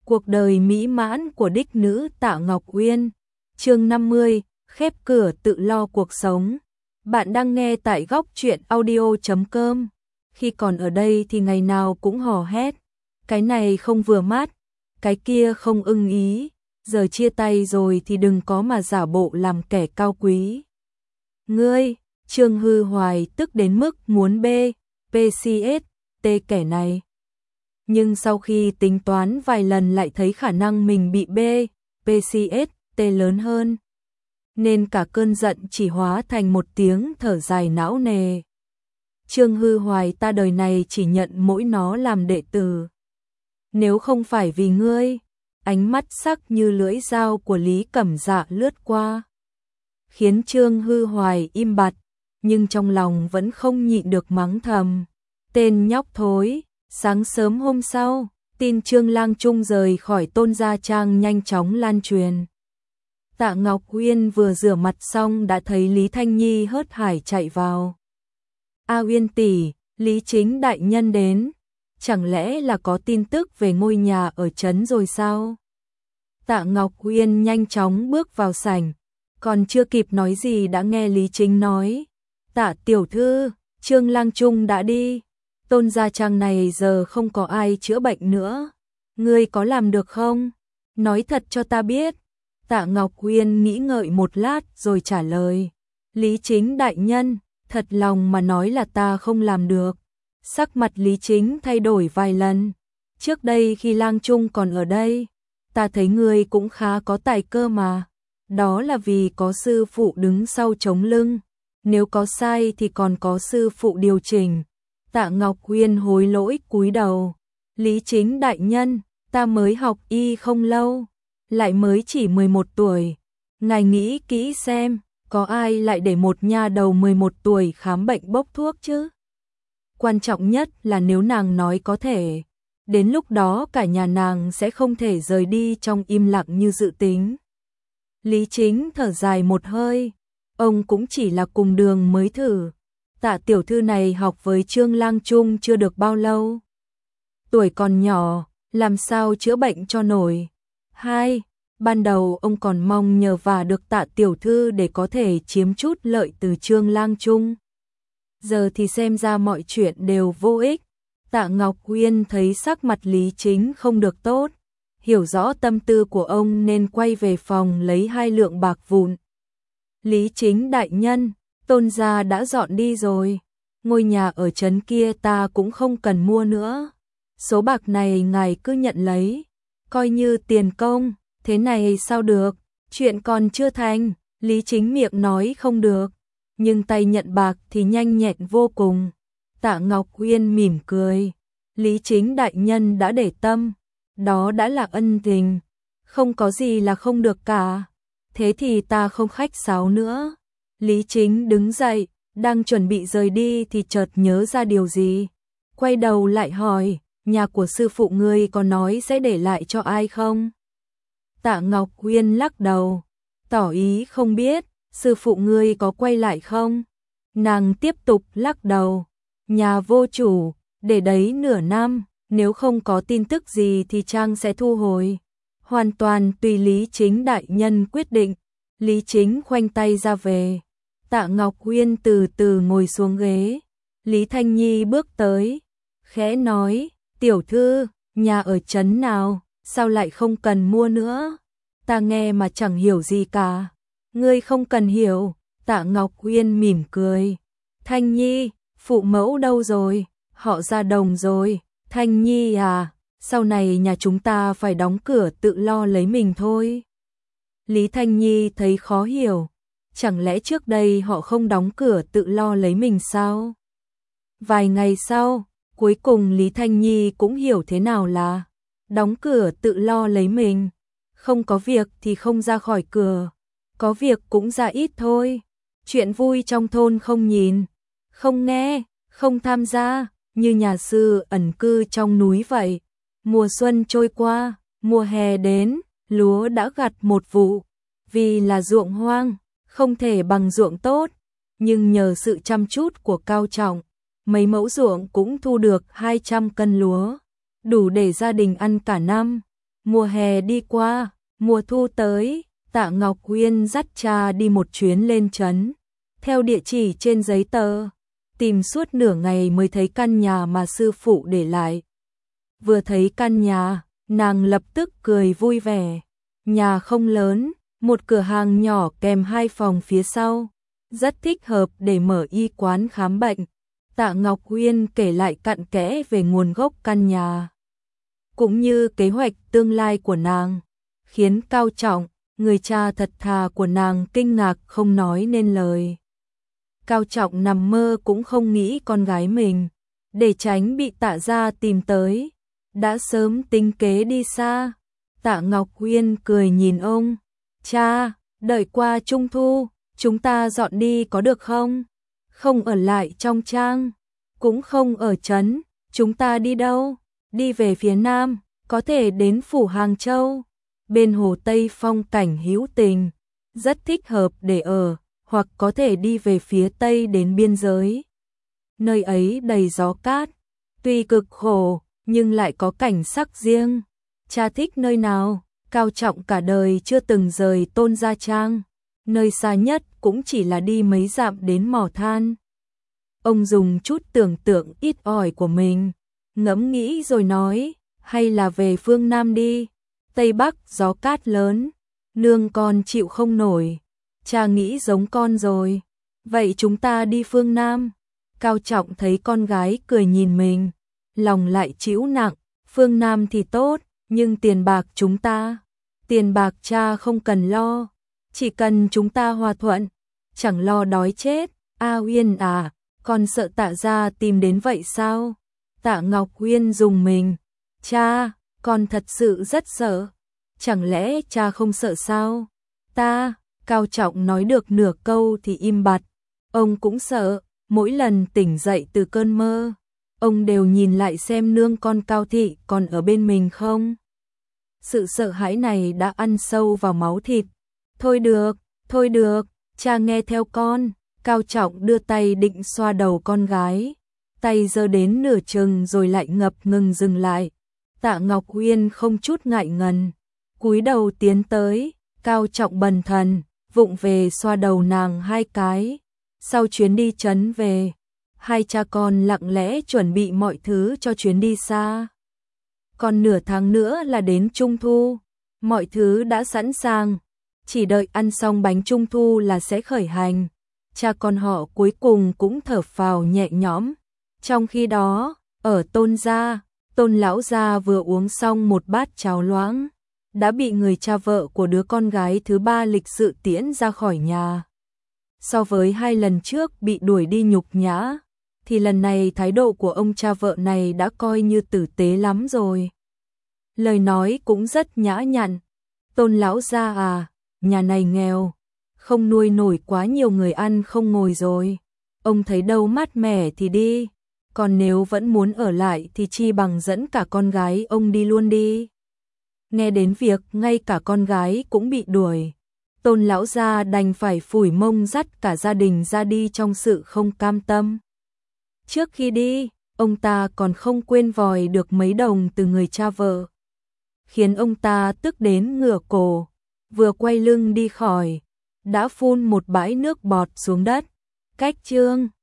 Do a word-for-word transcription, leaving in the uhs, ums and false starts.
Cuộc đời mỹ mãn của đích nữ Tạ Ngọc Uyên. Chương năm mươi, khép cửa tự lo cuộc sống. Bạn đang nghe tại góc truyện audio chấm com. Khi còn ở đây thì ngày nào cũng hò hét, cái này không vừa mắt, cái kia không ưng ý, giờ chia tay rồi thì đừng có mà giả bộ làm kẻ cao quý. Ngươi, Trương Hư Hoài tức đến mức muốn bê, pê xê ét, tê kẻ này. Nhưng sau khi tính toán vài lần lại thấy khả năng mình bị B, pê xê ét, T lớn hơn. Nên cả cơn giận chỉ hóa thành một tiếng thở dài não nề. Trương Hư Hoài, ta đời này chỉ nhận mỗi nó làm đệ tử. Nếu không phải vì ngươi, ánh mắt sắc như lưỡi dao của Lý Cẩm Dạ lướt qua, khiến Trương Hư Hoài im bặt, nhưng trong lòng vẫn không nhịn được mắng thầm. Tên nhóc thối. Sáng sớm hôm sau, tin Trương Lang Trung rời khỏi Tôn Gia Trang nhanh chóng lan truyền. Tạ Ngọc Uyên vừa rửa mặt xong đã thấy Lý Thanh Nhi hớt hải chạy vào. A Uyên tỷ, Lý Chính đại nhân đến, chẳng lẽ là có tin tức về ngôi nhà ở trấn rồi sao? Tạ Ngọc Uyên nhanh chóng bước vào sảnh, còn chưa kịp nói gì đã nghe Lý Chính nói: Tạ tiểu thư, Trương Lang Trung đã đi. Tôn Gia Trang này giờ không có ai chữa bệnh nữa. Ngươi có làm được không? Nói thật cho ta biết. Tạ Ngọc Uyên nghĩ ngợi một lát rồi trả lời. Lý Chính đại nhân, thật lòng mà nói là ta không làm được. Sắc mặt Lý Chính thay đổi vài lần. Trước đây khi Lang Trung còn ở đây, ta thấy ngươi cũng khá có tài cơ mà. Đó là vì có sư phụ đứng sau chống lưng. Nếu có sai thì còn có sư phụ điều chỉnh. Tạ Ngọc Uyên hối lỗi cúi đầu. Lý Chính đại nhân, ta mới học y không lâu, lại mới chỉ mười một tuổi. Ngài nghĩ kỹ xem, có ai lại để một nha đầu mười một tuổi khám bệnh bốc thuốc chứ? Quan trọng nhất là nếu nàng nói có thể, đến lúc đó cả nhà nàng sẽ không thể rời đi trong im lặng như dự tính. Lý Chính thở dài một hơi, ông cũng chỉ là cùng đường mới thử. Tạ tiểu thư này học với Trương Lang Trung chưa được bao lâu. Tuổi còn nhỏ, làm sao chữa bệnh cho nổi. Hai, ban đầu ông còn mong nhờ vả được Tạ tiểu thư để có thể chiếm chút lợi từ Trương Lang Trung. Giờ thì xem ra mọi chuyện đều vô ích. Tạ Ngọc Uyên thấy sắc mặt Lý Chính không được tốt, hiểu rõ tâm tư của ông nên quay về phòng lấy hai lượng bạc vụn. Lý Chính đại nhân, Tôn gia đã dọn đi rồi, ngôi nhà ở trấn kia ta cũng không cần mua nữa. Số bạc này ngài cứ nhận lấy, coi như tiền công. Thế này sao được, chuyện còn chưa thành. Lý Chính miệng nói không được, nhưng tay nhận bạc thì nhanh nhẹn vô cùng. Tạ Ngọc Uyên mỉm cười. Lý Chính đại nhân đã để tâm, đó đã là ân tình, không có gì là không được cả. Thế thì ta không khách sáo nữa. Lý Chính đứng dậy, đang chuẩn bị rời đi thì chợt nhớ ra điều gì. Quay đầu lại hỏi, nhà của sư phụ ngươi có nói sẽ để lại cho ai không? Tạ Ngọc Uyên lắc đầu, tỏ ý không biết. Sư phụ ngươi có quay lại không? Nàng tiếp tục lắc đầu, nhà vô chủ, để đấy nửa năm, nếu không có tin tức gì thì Trang sẽ thu hồi. Hoàn toàn tùy Lý Chính đại nhân quyết định. Lý Chính khoanh tay ra về. Tạ Ngọc Uyên từ từ ngồi xuống ghế. Lý Thanh Nhi bước tới, khẽ nói, tiểu thư, nhà ở trấn nào, sao lại không cần mua nữa? Ta nghe mà chẳng hiểu gì cả. Ngươi không cần hiểu. Tạ Ngọc Uyên mỉm cười. Thanh Nhi, phụ mẫu đâu rồi? Họ ra đồng rồi. Thanh Nhi à, sau này nhà chúng ta phải đóng cửa tự lo lấy mình thôi. Lý Thanh Nhi thấy khó hiểu. Chẳng lẽ trước đây họ không đóng cửa tự lo lấy mình sao? Vài ngày sau, cuối cùng Lý Thanh Nhi cũng hiểu thế nào là đóng cửa tự lo lấy mình. Không có việc thì không ra khỏi cửa, có việc cũng ra ít thôi. Chuyện vui trong thôn không nhìn, không nghe, không tham gia, như nhà sư ẩn cư trong núi vậy. Mùa xuân trôi qua, mùa hè đến, lúa đã gặt một vụ. Vì là ruộng hoang, không thể bằng ruộng tốt, nhưng nhờ sự chăm chút của Cao Trọng, mấy mẫu ruộng cũng thu được hai trăm cân lúa, đủ để gia đình ăn cả năm. Mùa hè đi qua, mùa thu tới, Tạ Ngọc Uyên dắt cha đi một chuyến lên trấn. Theo địa chỉ trên giấy tờ, tìm suốt nửa ngày mới thấy căn nhà mà sư phụ để lại. Vừa thấy căn nhà, nàng lập tức cười vui vẻ. Nhà không lớn, một cửa hàng nhỏ kèm hai phòng phía sau, rất thích hợp để mở y quán khám bệnh. Tạ Ngọc Uyên kể lại cặn kẽ về nguồn gốc căn nhà, cũng như kế hoạch tương lai của nàng, khiến Cao Trọng, người cha thật thà của nàng kinh ngạc không nói nên lời. Cao Trọng nằm mơ cũng không nghĩ con gái mình, để tránh bị Tạ gia tìm tới, đã sớm tính kế đi xa. Tạ Ngọc Uyên cười nhìn ông, cha, đợi qua Trung Thu, chúng ta dọn đi có được không? Không ở lại trong trang, cũng không ở trấn, chúng ta đi đâu? Đi về phía Nam, có thể đến phủ Hàng Châu, bên hồ Tây phong cảnh hữu tình, rất thích hợp để ở, hoặc có thể đi về phía Tây đến biên giới. Nơi ấy đầy gió cát, tuy cực khổ, nhưng lại có cảnh sắc riêng. Cha thích nơi nào? Cao Trọng cả đời chưa từng rời Tôn Gia Trang, nơi xa nhất cũng chỉ là đi mấy dặm đến mỏ than. Ông dùng chút tưởng tượng ít ỏi của mình, ngẫm nghĩ rồi nói, hay là về phương Nam đi, Tây Bắc gió cát lớn, nương con chịu không nổi. Cha nghĩ giống con rồi, vậy chúng ta đi phương Nam. Cao Trọng thấy con gái cười nhìn mình, lòng lại chịu nặng, phương Nam thì tốt, nhưng tiền bạc chúng ta, tiền bạc cha không cần lo, chỉ cần chúng ta hòa thuận, chẳng lo đói chết. A Uyên à, con sợ Tạ gia tìm đến vậy sao? Tạ Ngọc Uyên dùng mình, cha, con thật sự rất sợ. Chẳng lẽ cha không sợ sao? Ta, Cao Trọng nói được nửa câu thì im bặt. Ông cũng sợ, mỗi lần tỉnh dậy từ cơn mơ, ông đều nhìn lại xem nương con Cao Thị còn ở bên mình không. Sự sợ hãi này đã ăn sâu vào máu thịt. Thôi được, thôi được, cha nghe theo con. Cao Trọng đưa tay định xoa đầu con gái, tay giơ đến nửa chừng rồi lại ngập ngừng dừng lại. Tạ Ngọc Uyên không chút ngại ngần, cúi đầu tiến tới. Cao Trọng bần thần, vụng về xoa đầu nàng hai cái. Sau chuyến đi trấn về, hai cha con lặng lẽ chuẩn bị mọi thứ cho chuyến đi xa. Còn nửa tháng nữa là đến Trung Thu, mọi thứ đã sẵn sàng, chỉ đợi ăn xong bánh Trung Thu là sẽ khởi hành. Cha con họ cuối cùng cũng thở phào nhẹ nhõm. Trong khi đó, ở Tôn gia, Tôn lão gia vừa uống xong một bát cháo loãng, đã bị người cha vợ của đứa con gái thứ ba lịch sự tiễn ra khỏi nhà. So với hai lần trước bị đuổi đi nhục nhã, thì lần này thái độ của ông cha vợ này đã coi như tử tế lắm rồi. Lời nói cũng rất nhã nhặn. Tôn lão gia à, nhà này nghèo, không nuôi nổi quá nhiều người ăn không ngồi rồi. Ông thấy đâu mát mẻ thì đi, còn nếu vẫn muốn ở lại thì chi bằng dẫn cả con gái ông đi luôn đi. Nghe đến việc ngay cả con gái cũng bị đuổi, Tôn lão gia đành phải phủi mông dắt cả gia đình ra đi trong sự không cam tâm. Trước khi đi, ông ta còn không quên vòi được mấy đồng từ người cha vợ, khiến ông ta tức đến ngửa cổ, vừa quay lưng đi khỏi, đã phun một bãi nước bọt xuống đất. Cách chương